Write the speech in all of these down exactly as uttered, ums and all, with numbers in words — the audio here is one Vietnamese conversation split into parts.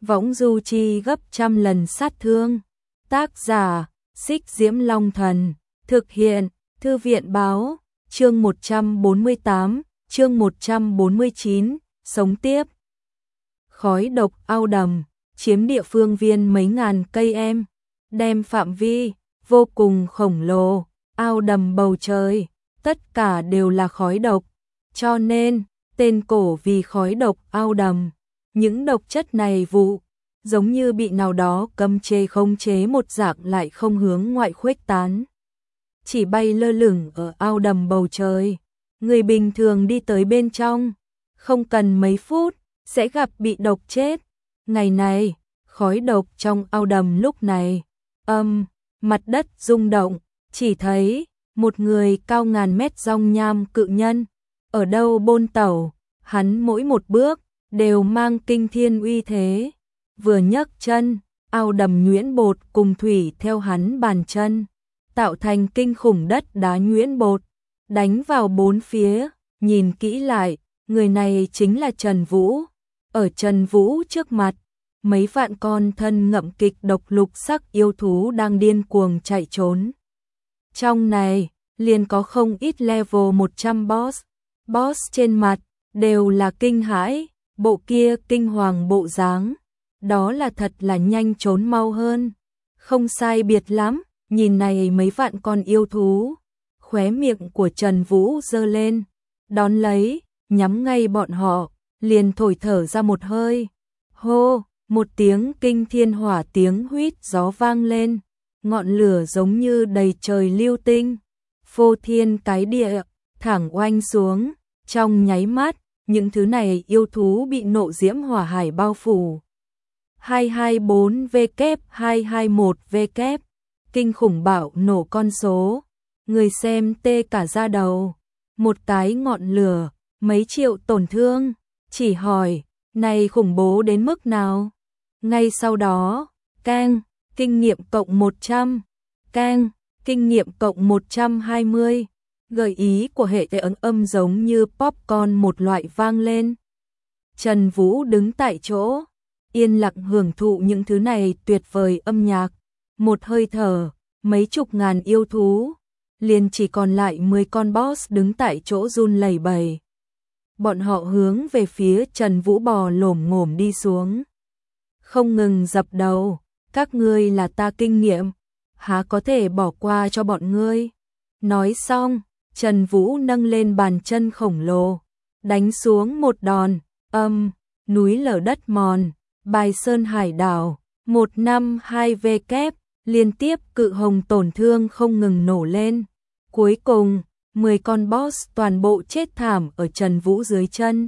võng du chi gấp trăm lần sát thương. Tác giả, Xích Diễm Long Thần, thực hiện, Thư viện báo, chương một trăm bốn mươi tám, chương một trăm bốn mươi chín, sống tiếp. Khói độc ao đầm, chiếm địa phương viên mấy ngàn cây em, đem phạm vi, vô cùng khổng lồ, ao đầm bầu trời, tất cả đều là khói độc, cho nên, tên cổ vì khói độc ao đầm. Những độc chất này vụ, giống như bị nào đó cấm chế khống chế một dạng lại không hướng ngoại khuếch tán. Chỉ bay lơ lửng ở ao đầm bầu trời, người bình thường đi tới bên trong, không cần mấy phút, sẽ gặp bị độc chết. Ngày này, khói độc trong ao đầm lúc này, âm, mặt đất rung động, chỉ thấy một người cao ngàn mét rong nham cự nhân, ở đâu bôn tẩu, hắn mỗi một bước, đều mang kinh thiên uy thế. Vừa nhấc chân, ao đầm nhuyễn bột cùng thủy theo hắn bàn chân, tạo thành kinh khủng đất đá nhuyễn bột, đánh vào bốn phía, nhìn kỹ lại, người này chính là Trần Vũ. Ở Trần Vũ trước mặt, mấy vạn con thân ngậm kịch độc lục sắc yêu thú đang điên cuồng chạy trốn. Trong này, liền có không ít level một trăm boss, boss trên mặt, đều là kinh hãi, bộ kia kinh hoàng bộ dáng. Đó là thật là nhanh trốn mau hơn. Không sai biệt lắm, nhìn này mấy vạn con yêu thú. Khóe miệng của Trần Vũ giơ lên, đón lấy, nhắm ngay bọn họ, liền thổi thở ra một hơi. Hô, một tiếng kinh thiên hỏa tiếng huýt gió vang lên, ngọn lửa giống như đầy trời lưu tinh, phô thiên cái địa, thẳng oanh xuống, trong nháy mắt, những thứ này yêu thú bị nộ diễm hỏa hải bao phủ. hai hai bốn W hai hai mốt W, kinh khủng bạo nổ con số, người xem tê cả da đầu, một cái ngọn lửa, mấy triệu tổn thương, chỉ hỏi, này khủng bố đến mức nào? Ngay sau đó, cang, kinh nghiệm cộng một trăm, cang, kinh nghiệm cộng một trăm hai mươi, gợi ý của hệ ấn âm giống như popcorn một loại vang lên. Trần Vũ đứng tại chỗ, yên lặng hưởng thụ những thứ này tuyệt vời âm nhạc. Một hơi thở, mấy chục ngàn yêu thú, liền chỉ còn lại mười con boss đứng tại chỗ run lẩy bẩy. Bọn họ hướng về phía Trần Vũ bò lổm ngổm đi xuống, không ngừng dập đầu, các ngươi là ta kinh nghiệm, há có thể bỏ qua cho bọn ngươi. Nói xong, Trần Vũ nâng lên bàn chân khổng lồ, đánh xuống một đòn, âm, núi lở đất mòn, bài sơn hải đảo, một năm hai W, liên tiếp cự hồng tổn thương không ngừng nổ lên. Cuối cùng, mười con boss toàn bộ chết thảm ở Trần Vũ dưới chân.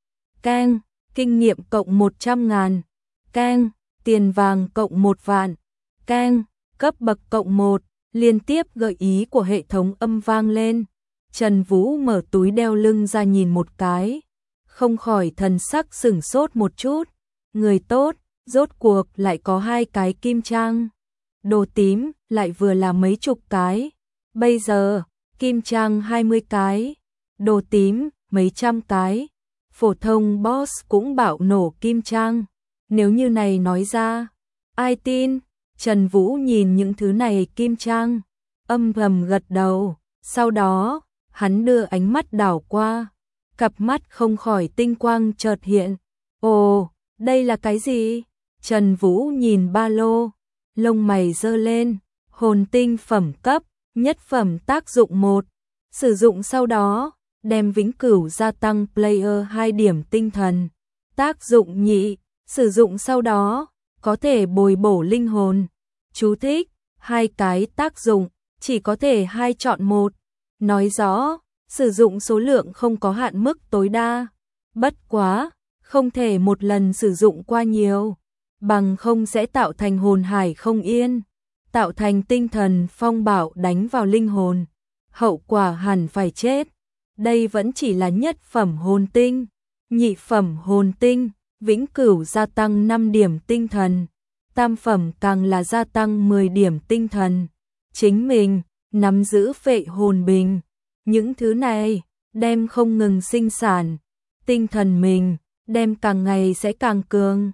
Cang, kinh nghiệm cộng một trăm ngàn. Cang, tiền vàng cộng một vạn. Cang, cấp bậc cộng một, liên tiếp gợi ý của hệ thống âm vang lên. Trần Vũ mở túi đeo lưng ra nhìn một cái, không khỏi thần sắc sửng sốt một chút. Người tốt, rốt cuộc lại có hai cái kim trang. Đồ tím lại vừa là mấy chục cái. Bây giờ, kim trang hai mươi cái. Đồ tím, mấy trăm cái. Phổ thông boss cũng bạo nổ kim trang. Nếu như này nói ra, ai tin? Trần Vũ nhìn những thứ này kim trang, âm thầm gật đầu. Sau đó, hắn đưa ánh mắt đảo qua. Cặp mắt không khỏi tinh quang chợt hiện. Ồ, đây là cái gì? Trần Vũ nhìn ba lô, lông mày giơ lên, hồn tinh phẩm cấp, nhất phẩm tác dụng một, sử dụng sau đó, đem vĩnh cửu gia tăng player hai điểm tinh thần. Tác dụng nhị, sử dụng sau đó, có thể bồi bổ linh hồn. Chú thích, hai cái tác dụng, chỉ có thể hai chọn một. Nói rõ, sử dụng số lượng không có hạn mức tối đa. Bất quá, không thể một lần sử dụng qua nhiều, bằng không sẽ tạo thành hồn hải không yên, tạo thành tinh thần phong bạo đánh vào linh hồn, hậu quả hẳn phải chết. Đây vẫn chỉ là nhất phẩm hồn tinh, nhị phẩm hồn tinh, vĩnh cửu gia tăng năm điểm tinh thần, tam phẩm càng là gia tăng mười điểm tinh thần. Chính mình nắm giữ phệ hồn bình, những thứ này đem không ngừng sinh sản, tinh thần mình đem càng ngày sẽ càng cường.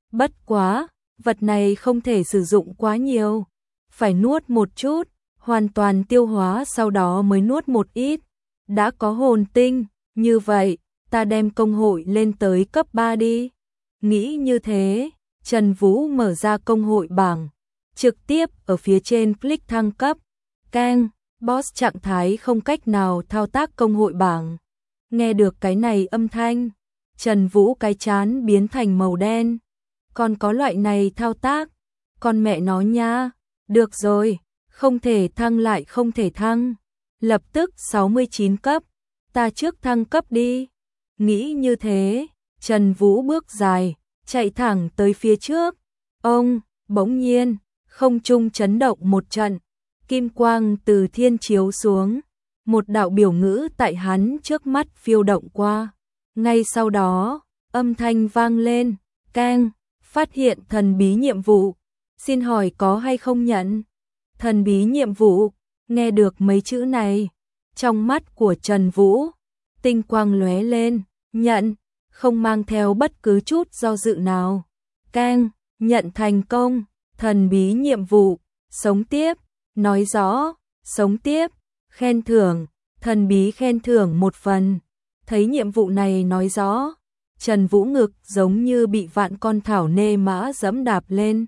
Bất quá, vật này không thể sử dụng quá nhiều, phải nuốt một chút, hoàn toàn tiêu hóa sau đó mới nuốt một ít. Đã có hồn tinh, như vậy, ta đem công hội lên tới cấp ba đi. Nghĩ như thế, Trần Vũ mở ra công hội bảng, trực tiếp ở phía trên click thăng cấp. Keng, boss trạng thái không cách nào thao tác công hội bảng. Nghe được cái này âm thanh, Trần Vũ cái chán biến thành màu đen. Còn có loại này thao tác, con mẹ nó nha. Được rồi, không thể thăng lại không thể thăng. Lập tức sáu mươi chín cấp, ta trước thăng cấp đi. Nghĩ như thế, Trần Vũ bước dài, chạy thẳng tới phía trước. Ông, bỗng nhiên, không trung chấn động một trận, kim quang từ thiên chiếu xuống, một đạo biểu ngữ tại hắn trước mắt phiêu động qua. Ngay sau đó, âm thanh vang lên, keng, phát hiện thần bí nhiệm vụ, xin hỏi có hay không nhận? Thần bí nhiệm vụ, nghe được mấy chữ này, trong mắt của Trần Vũ, tinh quang lóe lên, nhận, không mang theo bất cứ chút do dự nào. Keng, nhận thành công, thần bí nhiệm vụ, sống tiếp, nói rõ, sống tiếp, khen thưởng, thần bí khen thưởng một phần. Thấy nhiệm vụ này nói rõ, Trần Vũ ngực giống như bị vạn con thảo nê mã dẫm đạp lên.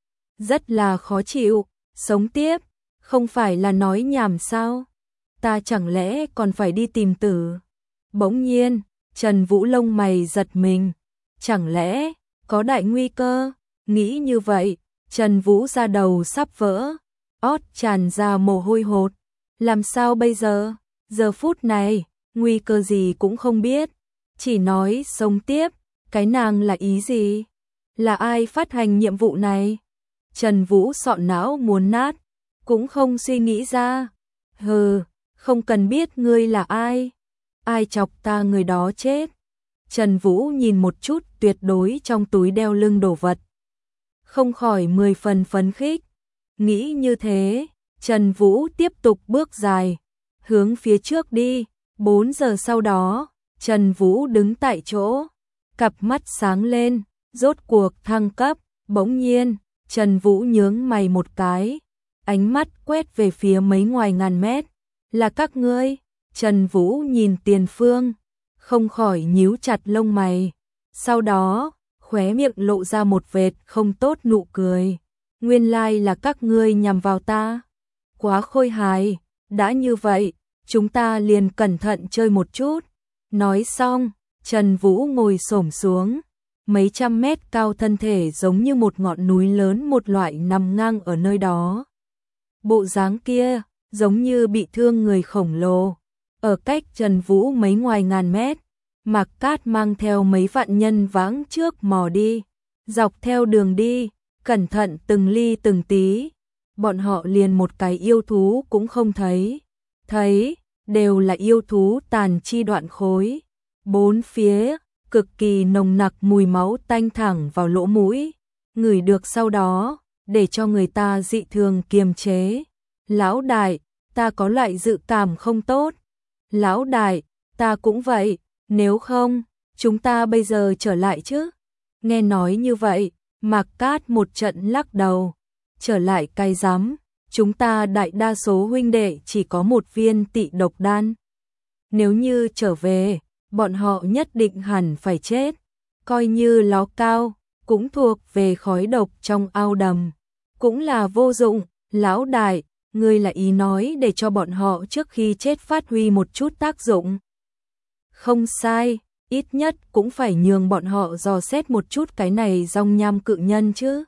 Rất là khó chịu, sống tiếp, không phải là nói nhảm sao? Ta chẳng lẽ còn phải đi tìm tử? Bỗng nhiên, Trần Vũ lông mày giật mình, chẳng lẽ có đại nguy cơ? Nghĩ như vậy, Trần Vũ da đầu sắp vỡ, ót tràn ra mồ hôi hột. Làm sao bây giờ? Giờ phút này, nguy cơ gì cũng không biết, chỉ nói sống tiếp, cái nàng là ý gì? Là ai phát hành nhiệm vụ này? Trần Vũ sọ não muốn nát, cũng không suy nghĩ ra. Hừ, không cần biết ngươi là ai. Ai chọc ta người đó chết. Trần Vũ nhìn một chút tuyệt đối trong túi đeo lưng đồ vật, không khỏi mười phần phấn khích. Nghĩ như thế, Trần Vũ tiếp tục bước dài, hướng phía trước đi. Bốn giờ sau đó, Trần Vũ đứng tại chỗ, cặp mắt sáng lên, rốt cuộc thăng cấp. Bỗng nhiên, Trần Vũ nhướng mày một cái, ánh mắt quét về phía mấy ngoài ngàn mét. Là các ngươi? Trần Vũ nhìn tiền phương, không khỏi nhíu chặt lông mày. Sau đó, khóe miệng lộ ra một vệt không tốt nụ cười. Nguyên lai là các ngươi nhằm vào ta. Quá khôi hài, đã như vậy, chúng ta liền cẩn thận chơi một chút. Nói xong, Trần Vũ ngồi xổm xuống, mấy trăm mét cao thân thể giống như một ngọn núi lớn một loại nằm ngang ở nơi đó. Bộ dáng kia, giống như bị thương người khổng lồ. Ở cách Trần Vũ mấy ngoài ngàn mét, Mạc Cát mang theo mấy vạn nhân vãng trước mò đi, dọc theo đường đi, cẩn thận từng ly từng tí. Bọn họ liền một cái yêu thú cũng không thấy. Thấy, đều là yêu thú tàn chi đoạn khối. Bốn phía, cực kỳ nồng nặc mùi máu tanh thẳng vào lỗ mũi. Ngửi được sau đó, để cho người ta dị thường kiềm chế. Lão đại, ta có loại dự cảm không tốt. Lão đại, ta cũng vậy, nếu không, chúng ta bây giờ trở lại chứ. Nghe nói như vậy, Mạc Cát một trận lắc đầu. Trở lại cay rắm, chúng ta đại đa số huynh đệ chỉ có một viên tị độc đan. Nếu như trở về, bọn họ nhất định hẳn phải chết. Coi như ló cao, cũng thuộc về khói độc trong ao đầm. Cũng là vô dụng, lão đại, ngươi là ý nói để cho bọn họ trước khi chết phát huy một chút tác dụng. Không sai, ít nhất cũng phải nhường bọn họ dò xét một chút cái này rong nham cự nhân chứ.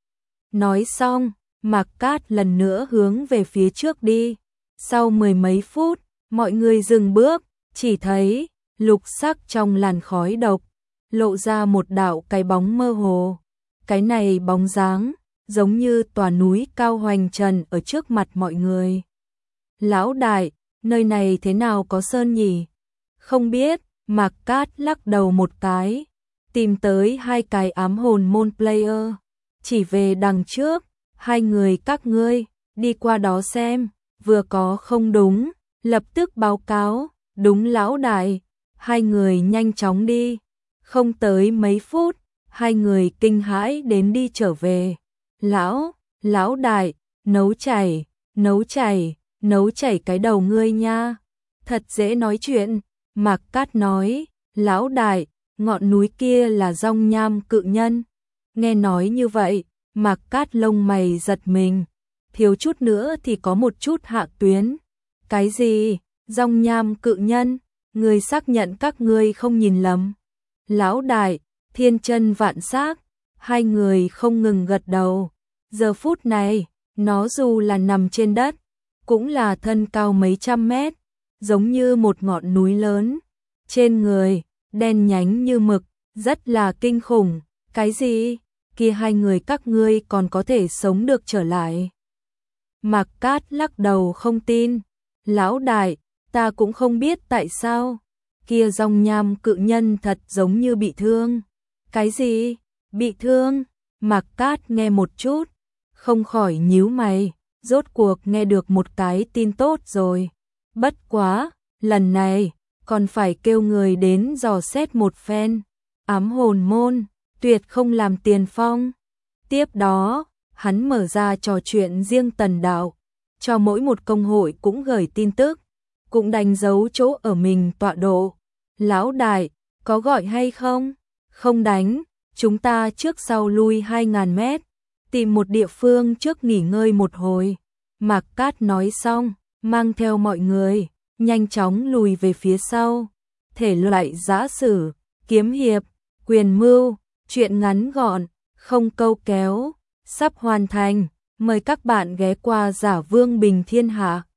Nói xong, Mạc Cát lần nữa hướng về phía trước đi. Sau mười mấy phút, mọi người dừng bước, chỉ thấy lục sắc trong làn khói độc, lộ ra một đạo cái bóng mơ hồ. Cái này bóng dáng, giống như tòa núi cao hoành trần ở trước mặt mọi người. Lão đại, nơi này thế nào có sơn nhỉ? Không biết, Mạc Cát lắc đầu một cái, tìm tới hai cái ám hồn môn player, chỉ về đằng trước, hai người các ngươi, đi qua đó xem, vừa có không đúng, lập tức báo cáo, đúng lão đại, hai người nhanh chóng đi, không tới mấy phút, Hai người kinh hãi đến đi trở về. Lão, lão đại, nấu chảy, nấu chảy, nấu chảy cái đầu ngươi nha. Thật dễ nói chuyện, Mạc Cát nói, lão đại, ngọn núi kia là Dong Nham Cự Nhân. Nghe nói như vậy, Mạc Cát lông mày giật mình, thiếu chút nữa thì có một chút hạ tuyến. Cái gì? Dong Nham Cự Nhân? Ngươi xác nhận các ngươi không nhìn lầm? Lão đại, thiên chân vạn xác, hai người không ngừng gật đầu. Giờ phút này, nó dù là nằm trên đất, cũng là thân cao mấy trăm mét, giống như một ngọn núi lớn. Trên người, đen nhánh như mực, rất là kinh khủng. Cái gì? Kia hai người các ngươi còn có thể sống được trở lại? Mạc Cát lắc đầu không tin. Lão đại, ta cũng không biết tại sao. Kia Dong Nham Cự Nhân thật giống như bị thương. Cái gì? Bị thương? Mạc Cát nghe một chút, không khỏi nhíu mày, rốt cuộc nghe được một cái tin tốt rồi. Bất quá, lần này, còn phải kêu người đến dò xét một phen. Ám hồn môn, tuyệt không làm tiền phong. Tiếp đó, hắn mở ra trò chuyện riêng Tần Đạo, cho mỗi một công hội cũng gửi tin tức, cũng đánh dấu chỗ ở mình tọa độ. Lão đại, có gọi hay không? Không đánh, chúng ta trước sau lui hai ngàn mét, tìm một địa phương trước nghỉ ngơi một hồi. Mạc Cát nói xong, mang theo mọi người, nhanh chóng lùi về phía sau. Thể loại giã sử, kiếm hiệp, quyền mưu, truyện ngắn gọn, không câu kéo, sắp hoàn thành. Mời các bạn ghé qua Giả Vương Bình Thiên Hạ.